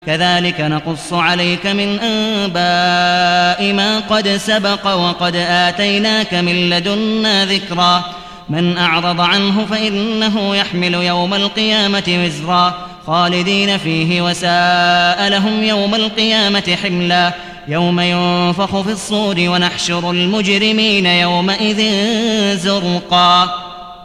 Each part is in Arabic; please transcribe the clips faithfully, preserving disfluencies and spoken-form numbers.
كذلك نقص عليك من أنباء ما قد سبق وقد آتيناك من لدنا ذكرا من أعرض عنه فإنه يحمل يوم القيامة وزرا خالدين فيه وساء لهم يوم القيامة حملا يوم ينفخ في الصور ونحشر المجرمين يومئذ زرقا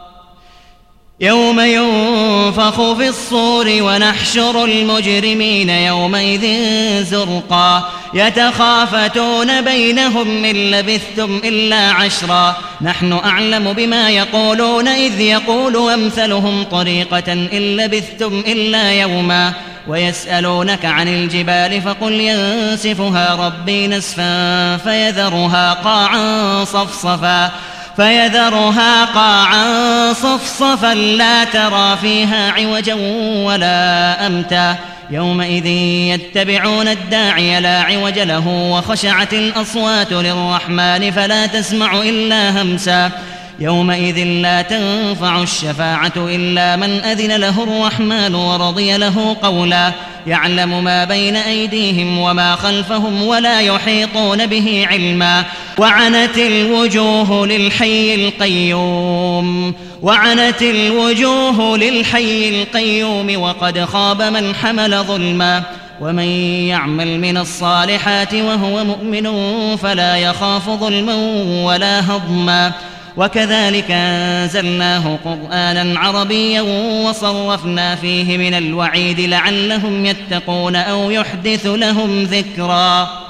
يوم ينفخ في الصور ونحشر المجرمين يومئذ زرقا يتخافتون بينهم إن لبثتم إلا عشرا نحن أعلم بما يقولون إذ يقول أمثلهم طريقة إن لبثتم إلا يوما ويسألونك عن الجبال فقل ينسفها ربي نسفا فيذرها قاعا صفصفا فيذرها قاعا صفصفا لا ترى فيها عوجا ولا أمتا يومئذ يتبعون الداعي لا عوج له وخشعت الأصوات للرحمن فلا تسمع إلا همسا يومئذ لا تنفع الشفاعة إلا من أذن له الرحمن ورضي له قولا يعلم ما بين أيديهم وما خلفهم ولا يحيطون به علما وعنت الوجوه للحي القيوم وعنت الوجوه للحي القيوم وقد خاب من حمل ظلما ومن يعمل من الصالحات وهو مؤمن فلا يخاف ظلما ولا هضما وكذلك أنزلناه قرآنا عربيا وصرفنا فيه من الوعيد لعلهم يتقون أو يحدث لهم ذكرا.